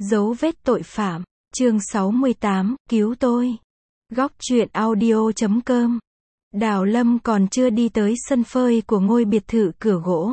Dấu vết tội phạm, chương 68, cứu tôi. Góc truyện audio.com. Đào Lâm còn chưa đi tới sân phơi của ngôi biệt thự cửa gỗ.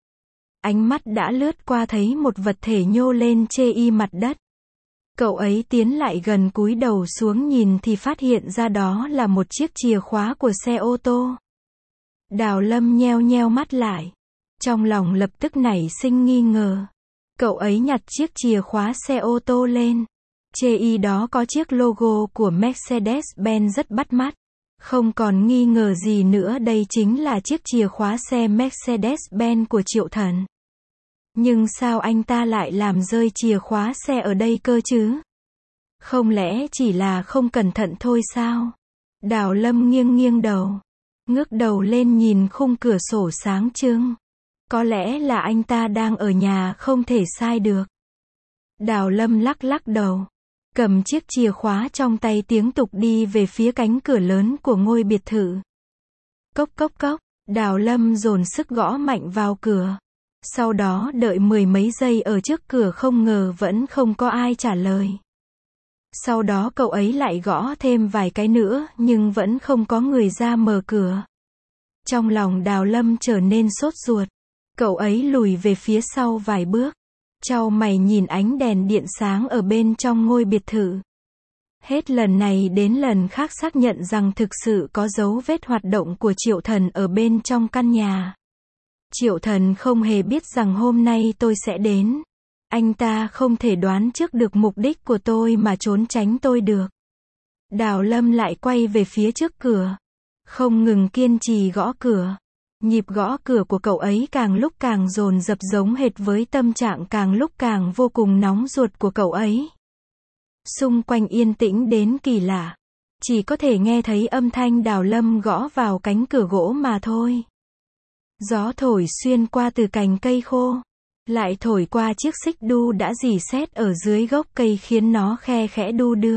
Ánh mắt đã lướt qua thấy một vật thể nhô lên chê y mặt đất. Cậu ấy tiến lại gần cúi đầu xuống nhìn thì phát hiện ra đó là một chiếc chìa khóa của xe ô tô. Đào Lâm nheo nheo mắt lại. Trong lòng lập tức nảy sinh nghi ngờ. Cậu ấy nhặt chiếc chìa khóa xe ô tô lên. Chê y đó có chiếc logo của Mercedes-Benz rất bắt mắt. Không còn nghi ngờ gì nữa, đây chính là chiếc chìa khóa xe Mercedes-Benz của Triệu Thần. Nhưng sao anh ta lại làm rơi chìa khóa xe ở đây cơ chứ? Không lẽ chỉ là không cẩn thận thôi sao? Đào Lâm nghiêng nghiêng đầu. Ngước đầu lên nhìn khung cửa sổ sáng trưng. Có lẽ là anh ta đang ở nhà, không thể sai được. Đào Lâm lắc lắc đầu. Cầm chiếc chìa khóa trong tay tiếp tục đi về phía cánh cửa lớn của ngôi biệt thự. Cốc cốc cốc, Đào Lâm dồn sức gõ mạnh vào cửa. Sau đó đợi mười mấy giây ở trước cửa, không ngờ vẫn không có ai trả lời. Sau đó cậu ấy lại gõ thêm vài cái nữa, nhưng vẫn không có người ra mở cửa. Trong lòng Đào Lâm trở nên sốt ruột. Cậu ấy lùi về phía sau vài bước. Chau mày nhìn ánh đèn điện sáng ở bên trong ngôi biệt thự. Hết lần này đến lần khác xác nhận rằng thực sự có dấu vết hoạt động của Triệu Thần ở bên trong căn nhà. Triệu Thần không hề biết rằng hôm nay tôi sẽ đến. Anh ta không thể đoán trước được mục đích của tôi mà trốn tránh tôi được. Đào Lâm lại quay về phía trước cửa. Không ngừng kiên trì gõ cửa. Nhịp gõ cửa của cậu ấy càng lúc càng dồn dập, giống hệt với tâm trạng càng lúc càng vô cùng nóng ruột của cậu ấy. Xung quanh yên tĩnh đến kỳ lạ. Chỉ có thể nghe thấy âm thanh Đào Lâm gõ vào cánh cửa gỗ mà thôi. Gió thổi xuyên qua từ cành cây khô. Lại thổi qua chiếc xích đu đã rỉ sét ở dưới gốc cây khiến nó khe khẽ đu đưa.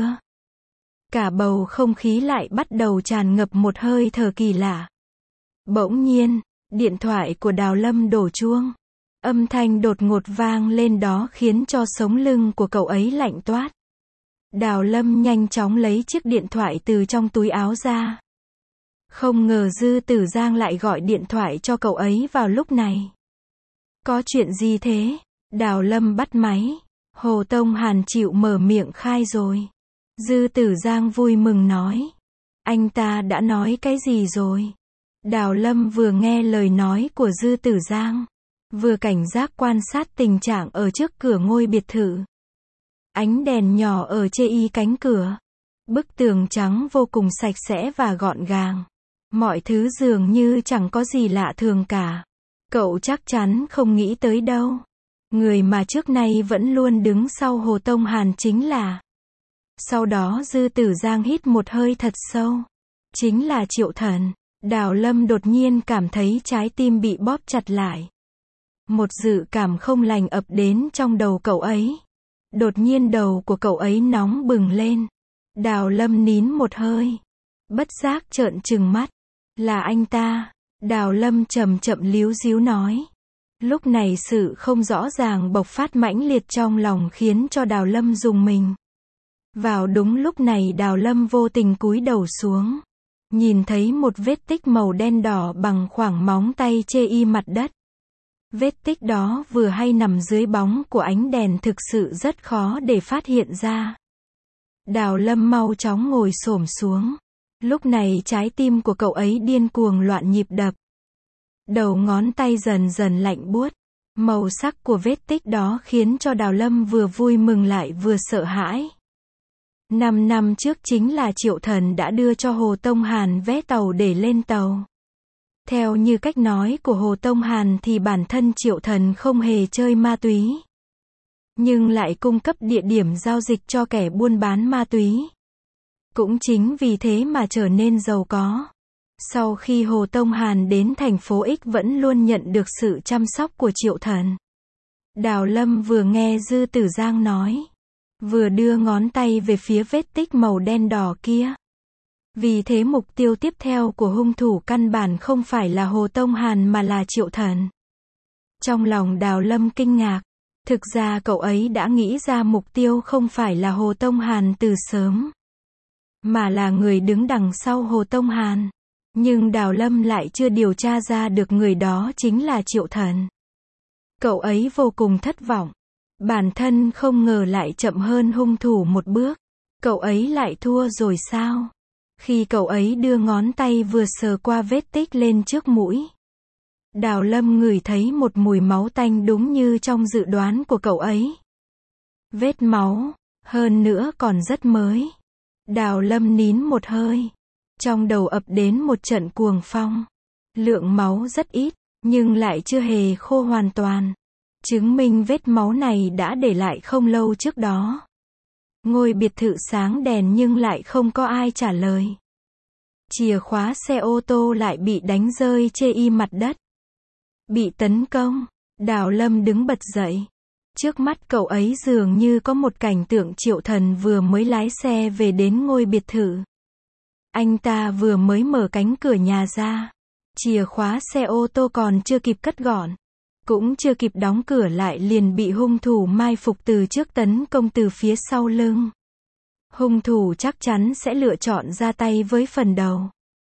Cả bầu không khí lại bắt đầu tràn ngập một hơi thở kỳ lạ. Bỗng nhiên, điện thoại của Đào Lâm đổ chuông. Âm thanh đột ngột vang lên đó khiến cho sống lưng của cậu ấy lạnh toát. Đào Lâm nhanh chóng lấy chiếc điện thoại từ trong túi áo ra. Không ngờ Dư Tử Giang lại gọi điện thoại cho cậu ấy vào lúc này. Có chuyện gì thế? Đào Lâm bắt máy. Hồ Tông Hàn chịu mở miệng khai rồi. Dư Tử Giang vui mừng nói. Anh ta đã nói cái gì rồi? Đào Lâm vừa nghe lời nói của Dư Tử Giang, vừa cảnh giác quan sát tình trạng ở trước cửa ngôi biệt thự. Ánh đèn nhỏ ở chê y cánh cửa. Bức tường trắng vô cùng sạch sẽ và gọn gàng. Mọi thứ dường như chẳng có gì lạ thường cả. Cậu chắc chắn không nghĩ tới đâu. Người mà trước nay vẫn luôn đứng sau Hồ Tông Hàn chính là... Sau đó Dư Tử Giang hít một hơi thật sâu. Chính là Triệu Thần. Đào Lâm đột nhiên cảm thấy trái tim bị bóp chặt lại. Một dự cảm không lành ập đến trong đầu cậu ấy. Đột nhiên đầu của cậu ấy nóng bừng lên. Đào Lâm nín một hơi. Bất giác trợn trừng mắt. Là anh ta. Đào Lâm chậm chậm líu díu nói. Lúc này sự không rõ ràng bộc phát mãnh liệt trong lòng khiến cho Đào Lâm rùng mình. Vào đúng lúc này Đào Lâm vô tình cúi đầu xuống. Nhìn thấy một vết tích màu đen đỏ bằng khoảng móng tay chê y mặt đất. Vết tích đó vừa hay nằm dưới bóng của ánh đèn, thực sự rất khó để phát hiện ra. Đào Lâm mau chóng ngồi xổm xuống. Lúc này trái tim của cậu ấy điên cuồng loạn nhịp đập. Đầu ngón tay dần dần lạnh buốt. Màu sắc của vết tích đó khiến cho Đào Lâm vừa vui mừng lại vừa sợ hãi. 5 năm trước chính là Triệu Thần đã đưa cho Hồ Tông Hàn vé tàu để lên tàu. Theo như cách nói của Hồ Tông Hàn thì bản thân Triệu Thần không hề chơi ma túy. Nhưng lại cung cấp địa điểm giao dịch cho kẻ buôn bán ma túy. Cũng chính vì thế mà trở nên giàu có. Sau khi Hồ Tông Hàn đến thành phố X vẫn luôn nhận được sự chăm sóc của Triệu Thần. Đào Lâm vừa nghe Dư Tử Giang nói, vừa đưa ngón tay về phía vết tích màu đen đỏ kia. Vì thế mục tiêu tiếp theo của hung thủ căn bản không phải là Hồ Tông Hàn mà là Triệu Thần. Trong lòng Đào Lâm kinh ngạc. Thực ra cậu ấy đã nghĩ ra mục tiêu không phải là Hồ Tông Hàn từ sớm, mà là người đứng đằng sau Hồ Tông Hàn. Nhưng Đào Lâm lại chưa điều tra ra được người đó chính là Triệu Thần. Cậu ấy vô cùng thất vọng. Bản thân không ngờ lại chậm hơn hung thủ một bước. Cậu ấy lại thua rồi sao? Khi cậu ấy đưa ngón tay vừa sờ qua vết tích lên trước mũi, Đào Lâm ngửi thấy một mùi máu tanh đúng như trong dự đoán của cậu ấy. Vết máu, hơn nữa còn rất mới. Đào Lâm nín một hơi. Trong đầu ập đến một trận cuồng phong. Lượng máu rất ít, nhưng lại chưa hề khô hoàn toàn. Chứng minh vết máu này đã để lại không lâu trước đó. Ngôi biệt thự sáng đèn nhưng lại không có ai trả lời. Chìa khóa xe ô tô lại bị đánh rơi chê y mặt đất. Bị tấn công. Đào Lâm đứng bật dậy. Trước mắt cậu ấy dường như có một cảnh tượng Triệu Thần vừa mới lái xe về đến ngôi biệt thự. Anh ta vừa mới mở cánh cửa nhà ra. Chìa khóa xe ô tô còn chưa kịp cất gọn, cũng chưa kịp đóng cửa lại liền bị hung thủ mai phục từ trước tấn công từ phía sau lưng. Hung thủ chắc chắn sẽ lựa chọn ra tay với phần đầu.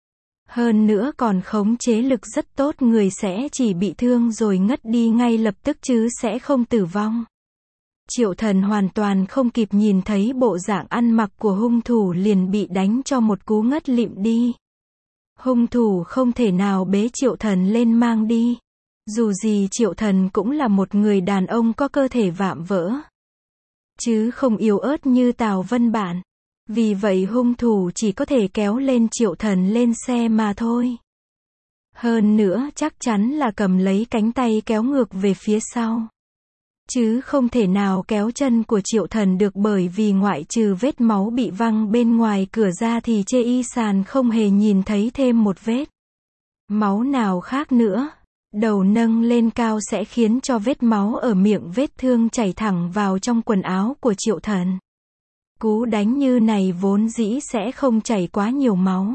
Hơn nữa còn khống chế lực rất tốt, người sẽ chỉ bị thương rồi ngất đi ngay lập tức chứ sẽ không tử vong. Triệu Thần hoàn toàn không kịp nhìn thấy bộ dạng ăn mặc của hung thủ liền bị đánh cho một cú ngất lịm đi. Hung thủ không thể nào bế Triệu Thần lên mang đi. Dù gì Triệu Thần cũng là một người đàn ông có cơ thể vạm vỡ, chứ không yếu ớt như Tào Vân Bản. Vì vậy hung thủ chỉ có thể kéo lên Triệu Thần lên xe mà thôi. Hơn nữa chắc chắn là cầm lấy cánh tay kéo ngược về phía sau. Chứ không thể nào kéo chân của Triệu Thần được, bởi vì ngoại trừ vết máu bị văng bên ngoài cửa ra thì chê y sàn không hề nhìn thấy thêm một vết máu nào khác nữa. Đầu nâng lên cao sẽ khiến cho vết máu ở miệng vết thương chảy thẳng vào trong quần áo của Triệu Thần. Cú đánh như này vốn dĩ sẽ không chảy quá nhiều máu.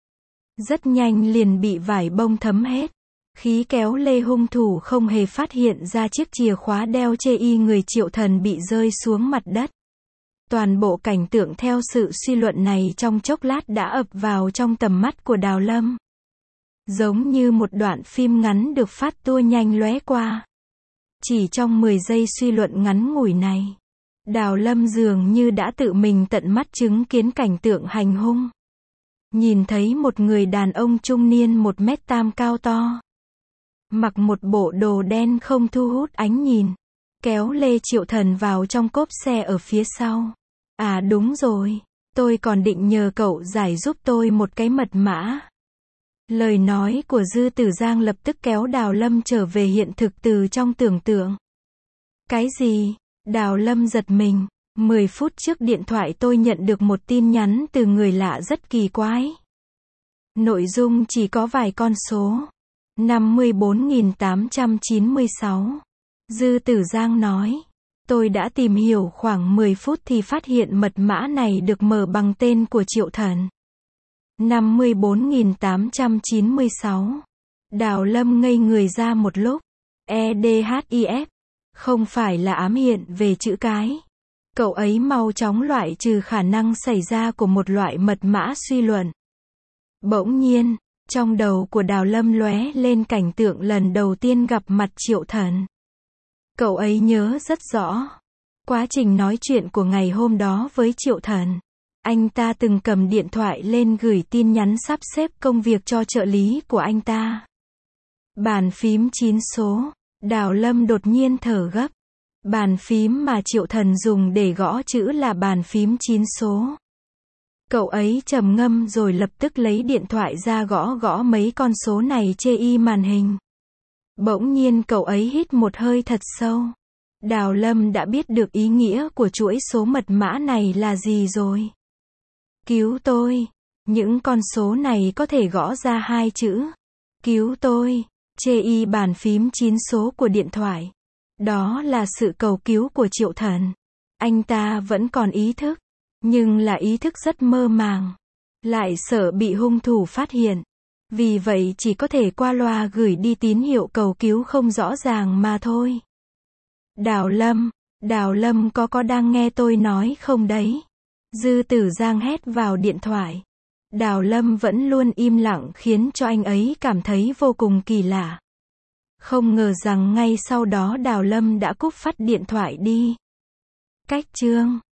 Rất nhanh liền bị vải bông thấm hết. Khí kéo lê hung thủ không hề phát hiện ra chiếc chìa khóa đeo chê y người Triệu Thần bị rơi xuống mặt đất. Toàn bộ cảnh tượng theo sự suy luận này trong chốc lát đã ập vào trong tầm mắt của Đào Lâm. Giống như một đoạn phim ngắn được phát tua nhanh lóe qua. Chỉ trong 10 giây suy luận ngắn ngủi này, Đào Lâm dường như đã tự mình tận mắt chứng kiến cảnh tượng hành hung. Nhìn thấy một người đàn ông trung niên 1m8 cao to, mặc một bộ đồ đen không thu hút ánh nhìn, kéo lê Triệu Thần vào trong cốp xe ở phía sau. À đúng rồi, tôi còn định nhờ cậu giải giúp tôi một cái mật mã. Lời nói của Dư Tử Giang lập tức kéo Đào Lâm trở về hiện thực từ trong tưởng tượng. Cái gì? Đào Lâm giật mình. 10 phút trước điện thoại tôi nhận được một tin nhắn từ người lạ rất kỳ quái. Nội dung chỉ có vài con số. 54.896. Dư Tử Giang nói. Tôi đã tìm hiểu khoảng 10 phút thì phát hiện mật mã này được mở bằng tên của Triệu Thần. 54.896. Đào Lâm ngây người ra một lúc. EDHIF. Không phải là ám hiện về chữ cái. Cậu ấy mau chóng loại trừ khả năng xảy ra của một loại mật mã suy luận. Bỗng nhiên, trong đầu của Đào Lâm lóe lên cảnh tượng lần đầu tiên gặp mặt Triệu Thần. Cậu ấy nhớ rất rõ quá trình nói chuyện của ngày hôm đó với Triệu Thần. Anh ta từng cầm điện thoại lên gửi tin nhắn sắp xếp công việc cho trợ lý của anh ta. Bàn phím 9 số. Đào Lâm đột nhiên thở gấp. Bàn phím mà Triệu Thần dùng để gõ chữ là bàn phím 9 số. Cậu ấy trầm ngâm rồi lập tức lấy điện thoại ra gõ mấy con số này chê y màn hình. Bỗng nhiên cậu ấy hít một hơi thật sâu. Đào Lâm đã biết được ý nghĩa của chuỗi số mật mã này là gì rồi. Cứu tôi. Những con số này có thể gõ ra hai chữ. Cứu tôi. Chê y bàn phím 9 số của điện thoại. Đó là sự cầu cứu của Triệu Thần. Anh ta vẫn còn ý thức, nhưng là ý thức rất mơ màng. Lại sợ bị hung thủ phát hiện. Vì vậy chỉ có thể qua loa gửi đi tín hiệu cầu cứu không rõ ràng mà thôi. Đào Lâm có đang nghe tôi nói không đấy? Dư Tử Giang hét vào điện thoại. Đào Lâm vẫn luôn im lặng khiến cho anh ấy cảm thấy vô cùng kỳ lạ. Không ngờ rằng ngay sau đó Đào Lâm đã cúp phắt điện thoại đi. Cách chương